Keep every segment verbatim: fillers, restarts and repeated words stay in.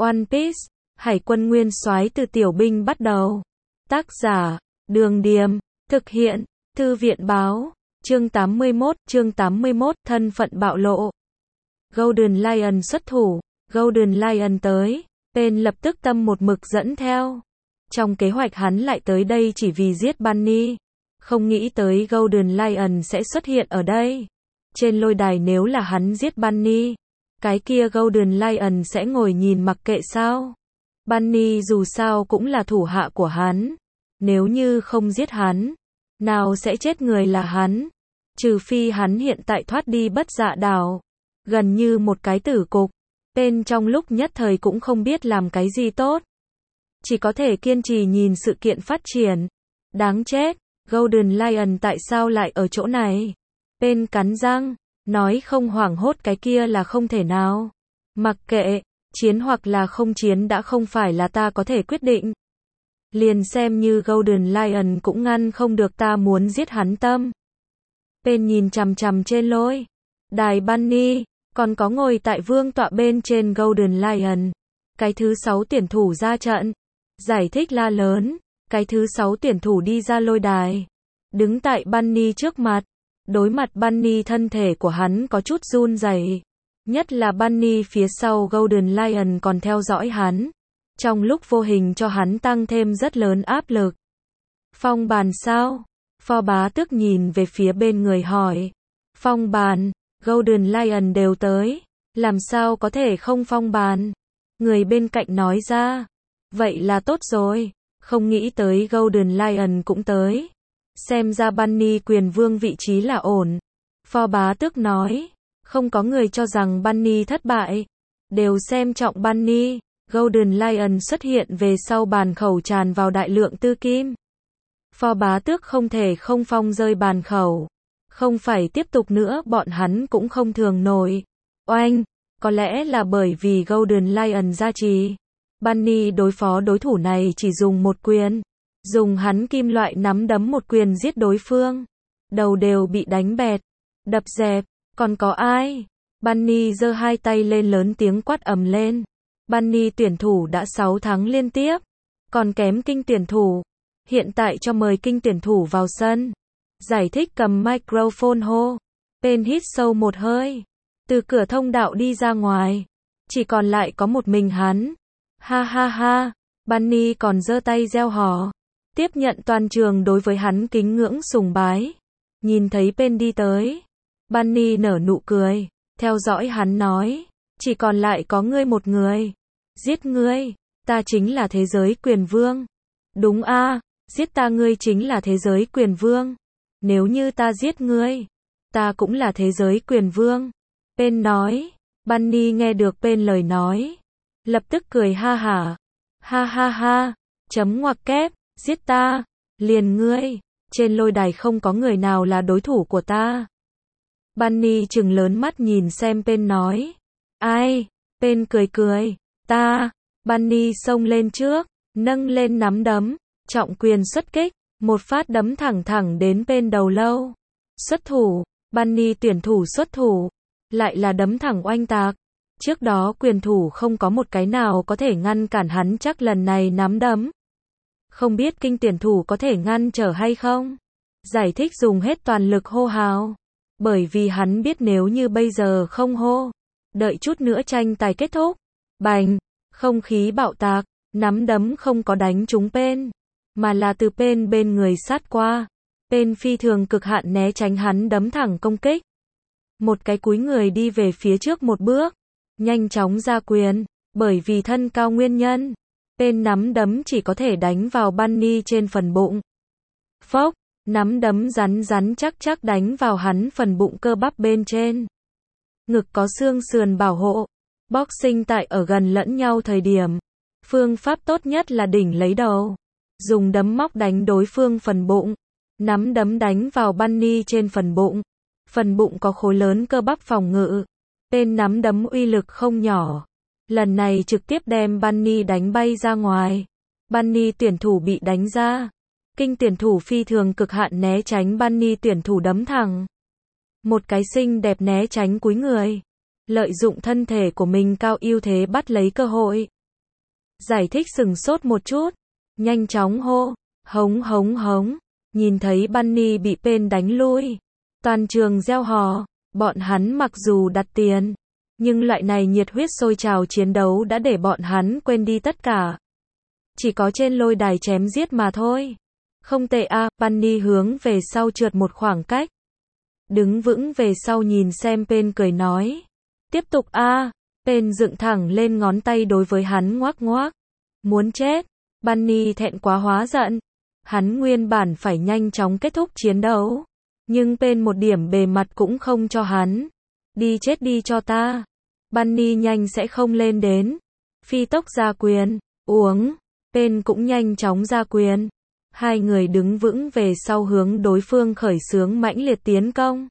One Piece, Hải quân nguyên soái từ tiểu binh bắt đầu. Tác giả, Đường Điềm, thực hiện, Thư viện báo, chương tám mươi mốt, chương tám mươi mốt, thân phận bạo lộ. Golden Lion xuất thủ, Golden Lion tới, Pain lập tức tâm một mực dẫn theo. Trong kế hoạch hắn lại tới đây chỉ vì giết Bunny, không nghĩ tới Golden Lion sẽ xuất hiện ở đây. Trên lôi đài nếu là hắn giết Bunny, cái kia Golden Lion sẽ ngồi nhìn mặc kệ sao? Bunny dù sao cũng là thủ hạ của hắn, nếu như không giết hắn, nào sẽ chết người là hắn, trừ phi hắn hiện tại thoát đi Bất Dạ Đảo, gần như một cái tử cục. Pain trong lúc nhất thời cũng không biết làm cái gì tốt, chỉ có thể kiên trì nhìn sự kiện phát triển. Đáng chết, Golden Lion tại sao lại ở chỗ này? Pain cắn răng, nói không hoảng hốt cái kia là không thể nào. Mặc kệ, chiến hoặc là không chiến đã không phải là ta có thể quyết định. Liền xem như Golden Lion cũng ngăn không được ta muốn giết hắn tâm. Pain nhìn chằm chằm trên lôi đài Bunny, còn có ngồi tại vương tọa bên trên Golden Lion. Cái thứ sáu tuyển thủ ra trận, giải thích la lớn, cái thứ sáu tuyển thủ đi ra lôi đài, đứng tại Bunny trước mặt. Đối mặt Bunny, thân thể của hắn có chút run rẩy, nhất là Bunny phía sau Golden Lion còn theo dõi hắn, trong lúc vô hình cho hắn tăng thêm rất lớn áp lực. Phong bàn sao? Phó Bá Tước nhìn về phía bên người hỏi. Phong bàn, Golden Lion đều tới, làm sao có thể không phong bàn? Người bên cạnh nói ra. Vậy là tốt rồi, không nghĩ tới Golden Lion cũng tới. Xem ra Bunny quyền vương vị trí là ổn. Phó Bá Tước nói, không có người cho rằng Bunny thất bại, đều xem trọng Bunny. Golden Lion xuất hiện về sau, bàn khẩu tràn vào đại lượng tư kim. Phó Bá Tước không thể không phong rơi bàn khẩu, không phải tiếp tục nữa bọn hắn cũng không thường nổi. Oanh, có lẽ là bởi vì Golden Lion gia trì, Bunny đối phó đối thủ này chỉ dùng một quyền, dùng hắn kim loại nắm đấm một quyền giết đối phương, đầu đều bị đánh bẹt, đập dẹp. Còn có ai? Bunny giơ hai tay lên lớn tiếng quát ầm lên. Bunny tuyển thủ đã sáu tháng liên tiếp, còn kém Kinh tuyển thủ. Hiện tại cho mời Kinh tuyển thủ vào sân. Giải thích cầm microphone hô. Pain hít sâu một hơi, từ cửa thông đạo đi ra ngoài, chỉ còn lại có một mình hắn. Ha ha ha, Bunny còn giơ tay reo hò, tiếp nhận toàn trường đối với hắn kính ngưỡng sùng bái. Nhìn thấy Pain đi tới, Bunny nở nụ cười, theo dõi hắn nói, chỉ còn lại có ngươi một người. Giết ngươi, ta chính là thế giới quyền vương. Đúng a, giết ta ngươi chính là thế giới quyền vương. Nếu như ta giết ngươi, ta cũng là thế giới quyền vương. Pain nói. Bunny nghe được Pain lời nói, lập tức cười ha hả. Ha ha ha, chấm ngoặc kép, giết ta, liền ngươi, trên lôi đài không có người nào là đối thủ của ta. Bunny trừng lớn mắt nhìn xem Pain nói. Ai? Pain cười cười. Ta. Bunny xông lên trước, nâng lên nắm đấm, trọng quyền xuất kích, một phát đấm thẳng thẳng đến Pain đầu lâu. Xuất thủ, Bunny tuyển thủ xuất thủ, lại là đấm thẳng oanh tạc. Trước đó quyền thủ không có một cái nào có thể ngăn cản hắn, chắc lần này nắm đấm. Không biết Kinh tuyển thủ có thể ngăn trở hay không? Giải thích dùng hết toàn lực hô hào, bởi vì hắn biết nếu như bây giờ không hô, đợi chút nữa tranh tài kết thúc. Bành, không khí bạo tạc, nắm đấm không có đánh trúng Pain, mà là từ Pain bên người sát qua. Pain phi thường cực hạn né tránh hắn đấm thẳng công kích. Một cái cúi người đi về phía trước một bước, nhanh chóng ra quyền, bởi vì thân cao nguyên nhân, Pain nắm đấm chỉ có thể đánh vào Bunny trên phần bụng. Phốc, nắm đấm rắn rắn chắc chắc đánh vào hắn phần bụng cơ bắp bên trên. Ngực có xương sườn bảo hộ. Boxing tại ở gần lẫn nhau thời điểm, phương pháp tốt nhất là đỉnh lấy đầu, dùng đấm móc đánh đối phương phần bụng. Nắm đấm đánh vào Bunny trên phần bụng. Phần bụng có khối lớn cơ bắp phòng ngự. Pain nắm đấm uy lực không nhỏ, lần này trực tiếp đem Bunny đánh bay ra ngoài. Bunny tuyển thủ bị đánh ra. Kinh tuyển thủ phi thường cực hạn né tránh Bunny tuyển thủ đấm thẳng. Một cái xinh đẹp né tránh cúi người, lợi dụng thân thể của mình cao ưu thế bắt lấy cơ hội. Giải thích sừng sốt một chút, nhanh chóng hô, hống hống hống, nhìn thấy Bunny bị Pain đánh lui. Toàn trường reo hò, bọn hắn mặc dù đặt tiền, nhưng loại này nhiệt huyết sôi trào chiến đấu đã để bọn hắn quên đi tất cả. Chỉ có trên lôi đài chém giết mà thôi. Không tệ a, à, Bunny hướng về sau trượt một khoảng cách. Đứng vững về sau nhìn xem Pain cười nói. Tiếp tục a, à. Pain dựng thẳng lên ngón tay đối với hắn ngoác ngoác. Muốn chết. Bunny thẹn quá hóa giận. Hắn nguyên bản phải nhanh chóng kết thúc chiến đấu. Nhưng Pain một điểm bề mặt cũng không cho hắn. Đi chết đi cho ta. Bunny nhanh sẽ không lên đến. Phi tốc ra quyền. Uống. Pain cũng nhanh chóng ra quyền. Hai người đứng vững về sau hướng đối phương khởi xướng mãnh liệt tiến công.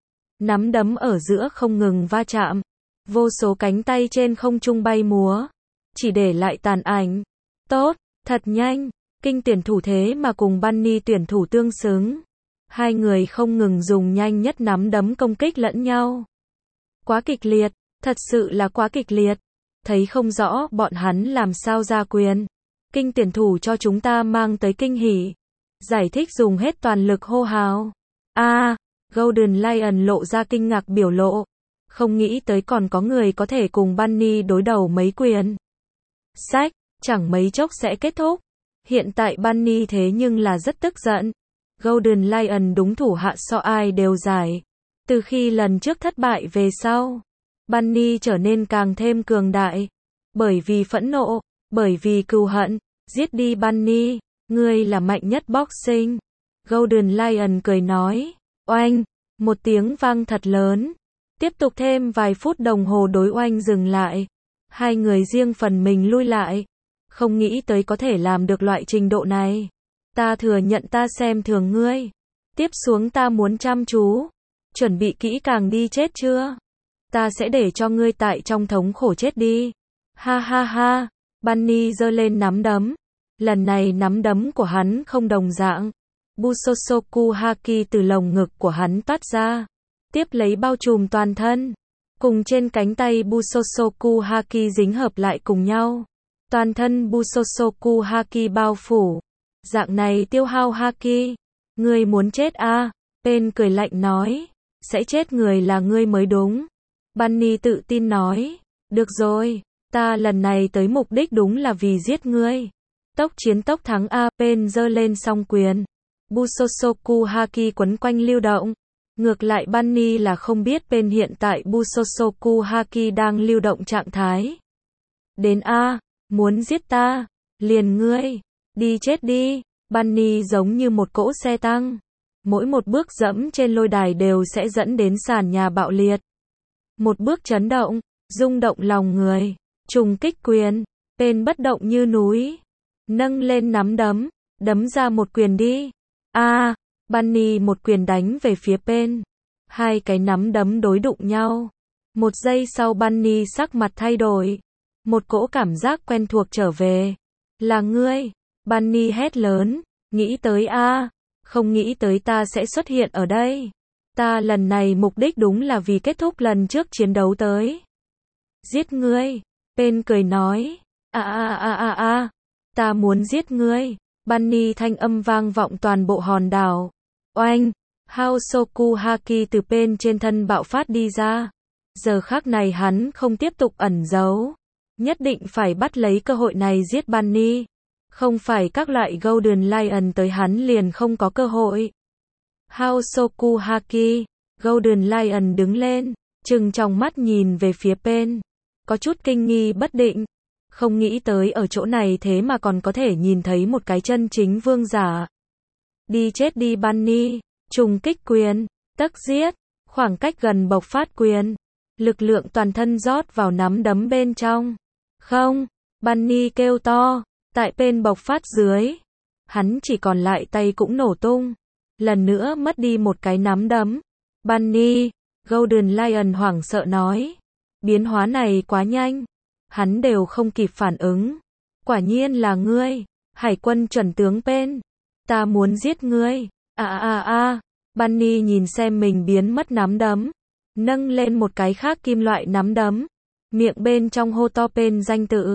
Nắm đấm ở giữa không ngừng va chạm. Vô số cánh tay trên không trung bay múa. Chỉ để lại tàn ảnh. Tốt, thật nhanh. Kinh tuyển thủ thế mà cùng Bunny tuyển thủ tương xứng. Hai người không ngừng dùng nhanh nhất nắm đấm công kích lẫn nhau. Quá kịch liệt, thật sự là quá kịch liệt. Thấy không rõ bọn hắn làm sao ra quyền. Kinh tuyển thủ cho chúng ta mang tới kinh hỉ. Giải thích dùng hết toàn lực hô hào. A, à, Golden Lion lộ ra kinh ngạc biểu lộ. Không nghĩ tới còn có người có thể cùng Bunny đối đầu mấy quyền. Sách, chẳng mấy chốc sẽ kết thúc. Hiện tại Bunny thế nhưng là rất tức giận. Golden Lion đúng thủ hạ so ai đều giải. Từ khi lần trước thất bại về sau, Bunny trở nên càng thêm cường đại. Bởi vì phẫn nộ, bởi vì cừu hận, giết đi Bunny, ngươi là mạnh nhất boxing. Golden Lion cười nói, oanh, một tiếng vang thật lớn. Tiếp tục thêm vài phút đồng hồ đối oanh dừng lại. Hai người riêng phần mình lui lại. Không nghĩ tới có thể làm được loại trình độ này. Ta thừa nhận ta xem thường ngươi. Tiếp xuống ta muốn chăm chú. Chuẩn bị kỹ càng đi chết chưa? Ta sẽ để cho ngươi tại trong thống khổ chết đi. Ha ha ha. Bunny giơ lên nắm đấm. Lần này nắm đấm của hắn không đồng dạng. Busosoku Haki từ lồng ngực của hắn toát ra. Tiếp lấy bao trùm toàn thân. Cùng trên cánh tay Busosoku Haki dính hợp lại cùng nhau. Toàn thân Busosoku Haki bao phủ. Dạng này tiêu hao Haki. Ngươi muốn chết à? Pain cười lạnh nói. Sẽ chết người là ngươi mới đúng. Bunny tự tin nói. Được rồi, ta lần này tới mục đích đúng là vì giết ngươi. Tốc chiến tốc thắng a. Pain giơ lên song quyền. Busosoku Haki quấn quanh lưu động. Ngược lại Bunny là không biết Pain hiện tại Busosoku Haki đang lưu động trạng thái. Đến a, muốn giết ta, liền ngươi, đi chết đi. Bunny giống như một cỗ xe tăng. Mỗi một bước dẫm trên lôi đài đều sẽ dẫn đến sàn nhà bạo liệt. Một bước chấn động, rung động lòng người. Trùng kích quyền, Pain bất động như núi. Nâng lên nắm đấm, đấm ra một quyền đi. A, à, Bunny một quyền đánh về phía Pain. Hai cái nắm đấm đối đụng nhau. Một giây sau Bunny sắc mặt thay đổi. Một cỗ cảm giác quen thuộc trở về. Là ngươi. Bunny hét lớn. Nghĩ tới a, à, không nghĩ tới ta sẽ xuất hiện ở đây. Ta lần này mục đích đúng là vì kết thúc lần trước chiến đấu tới. Giết ngươi. Pain cười nói. A a a a a. Ta muốn giết ngươi. Bunny thanh âm vang vọng toàn bộ hòn đảo. Oanh. Haosoku Haki từ Pain trên thân bạo phát đi ra. Giờ khắc này hắn không tiếp tục ẩn giấu. Nhất định phải bắt lấy cơ hội này giết Bunny. Không phải các loại Golden Lion tới hắn liền không có cơ hội. Haosoku Haki. Golden Lion đứng lên. Trừng trong mắt nhìn về phía Pain. Có chút kinh nghi bất định. Không nghĩ tới ở chỗ này thế mà còn có thể nhìn thấy một cái chân chính vương giả. Đi chết đi Bunny. Trùng kích quyền. Tấc giết. Khoảng cách gần bộc phát quyền. Lực lượng toàn thân rót vào nắm đấm bên trong. Không. Bunny kêu to. Tại Pain bộc phát dưới. Hắn chỉ còn lại tay cũng nổ tung. Lần nữa mất đi một cái nắm đấm. Bunny. Golden Lion hoảng sợ nói. Biến hóa này quá nhanh. Hắn đều không kịp phản ứng. Quả nhiên là ngươi. Hải quân chuẩn tướng Pain. Ta muốn giết ngươi. À à à. Bunny nhìn xem mình biến mất nắm đấm. Nâng lên một cái khác kim loại nắm đấm. Miệng bên trong hô to Pain danh tự.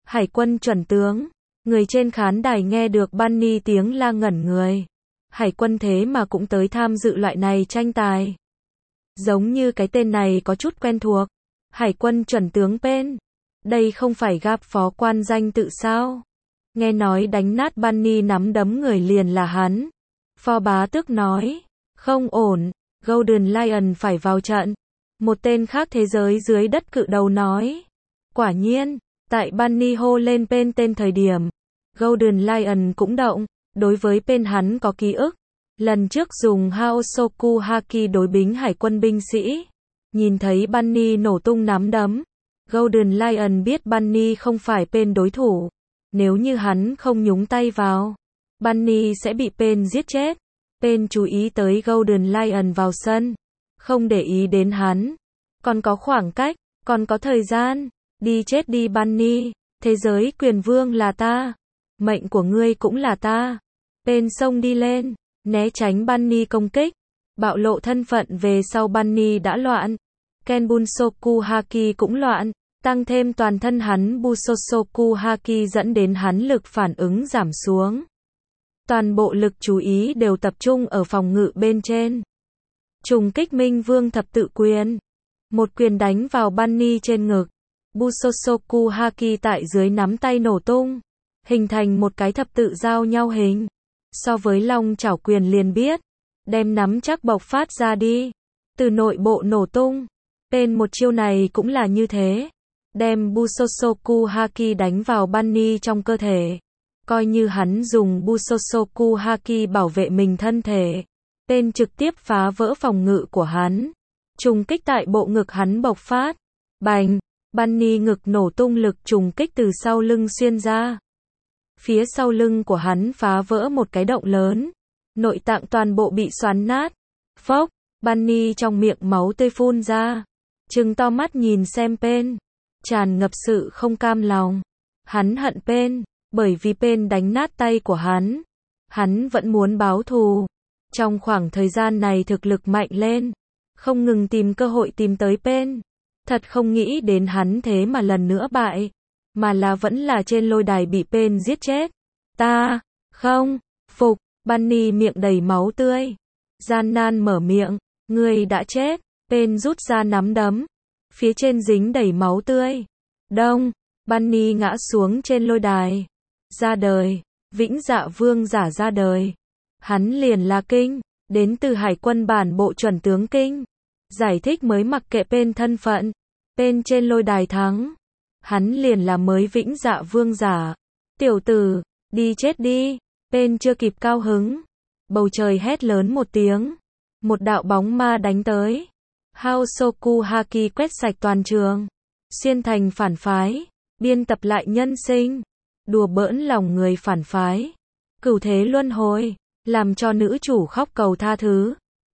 Hải quân chuẩn tướng. Người trên khán đài nghe được Bunny tiếng la ngẩn người. Hải quân thế mà cũng tới tham dự loại này tranh tài. Giống như cái tên này có chút quen thuộc. Hải quân chuẩn tướng Pen. Đây không phải gặp phó quan danh tự sao? Nghe nói đánh nát Bunny nắm đấm người liền là hắn. Phó bá tước nói. Không ổn, Golden Lion phải vào trận. Một tên khác thế giới dưới đất cự đầu nói. Quả nhiên, tại Bunny hô lên Pen tên thời điểm, Golden Lion cũng động. Đối với Pen hắn có ký ức. Lần trước dùng Haosoku Haki đối bính hải quân binh sĩ. Nhìn thấy Bunny nổ tung nắm đấm. Golden Lion biết Bunny không phải Pen đối thủ. Nếu như hắn không nhúng tay vào, Bunny sẽ bị Pen giết chết. Pen chú ý tới Golden Lion vào sân. Không để ý đến hắn. Còn có khoảng cách, còn có thời gian. Đi chết đi Bunny. Thế giới quyền vương là ta. Mệnh của ngươi cũng là ta. Pen xông đi lên. Né tránh Bunny công kích. Bạo lộ thân phận về sau Bunny đã loạn. Ken Bunsoku Haki cũng loạn. Tăng thêm toàn thân hắn Busosoku Haki dẫn đến hắn lực phản ứng giảm xuống. Toàn bộ lực chú ý đều tập trung ở phòng ngự bên trên. Trùng kích Minh Vương thập tự quyền. Một quyền đánh vào Bunny trên ngực. Busosoku Haki tại dưới nắm tay nổ tung. Hình thành một cái thập tự giao nhau hình. So với long chảo quyền liền biết. Đem nắm chắc bộc phát ra đi. Từ nội bộ nổ tung. Pen một chiêu này cũng là như thế. Đem Busosoku Haki đánh vào Bunny trong cơ thể. Coi như hắn dùng Busosoku Haki bảo vệ mình thân thể. Pen trực tiếp phá vỡ phòng ngự của hắn. Trùng kích tại bộ ngực hắn bộc phát. Bành! Bunny ngực nổ tung lực trùng kích từ sau lưng xuyên ra. Phía sau lưng của hắn phá vỡ một cái động lớn. Nội tạng toàn bộ bị xoắn nát. Phốc! Bunny trong miệng máu tươi phun ra. Trừng to mắt nhìn xem Pen. Tràn ngập sự không cam lòng. Hắn hận Pen. Bởi vì Pen đánh nát tay của hắn. Hắn vẫn muốn báo thù. Trong khoảng thời gian này thực lực mạnh lên. Không ngừng tìm cơ hội tìm tới Pen. Thật không nghĩ đến hắn thế mà lần nữa bại. Mà là vẫn là trên lôi đài bị Pen giết chết. Ta, không, phục, Bunny miệng đầy máu tươi. Gian nan mở miệng, ngươi đã chết. Pen rút ra nắm đấm. Phía trên dính đầy máu tươi. Đông, Bunny ngã xuống trên lôi đài. Ra đời, Vĩnh Dạ Vương giả ra đời. Hắn liền là Kinh, đến từ Hải quân bản bộ chuẩn tướng Kinh. Giải thích mới mặc kệ Pen thân phận. Pen trên lôi đài thắng. Hắn liền là mới Vĩnh Dạ Vương giả. Tiểu tử, đi chết đi. Pen chưa kịp cao hứng. Bầu trời hét lớn một tiếng. Một đạo bóng ma đánh tới. Haosoku Haki quét sạch toàn trường. Xuyên thành phản phái. Biên tập lại nhân sinh. Đùa bỡn lòng người phản phái. Cửu thế luân hồi. Làm cho nữ chủ khóc cầu tha thứ.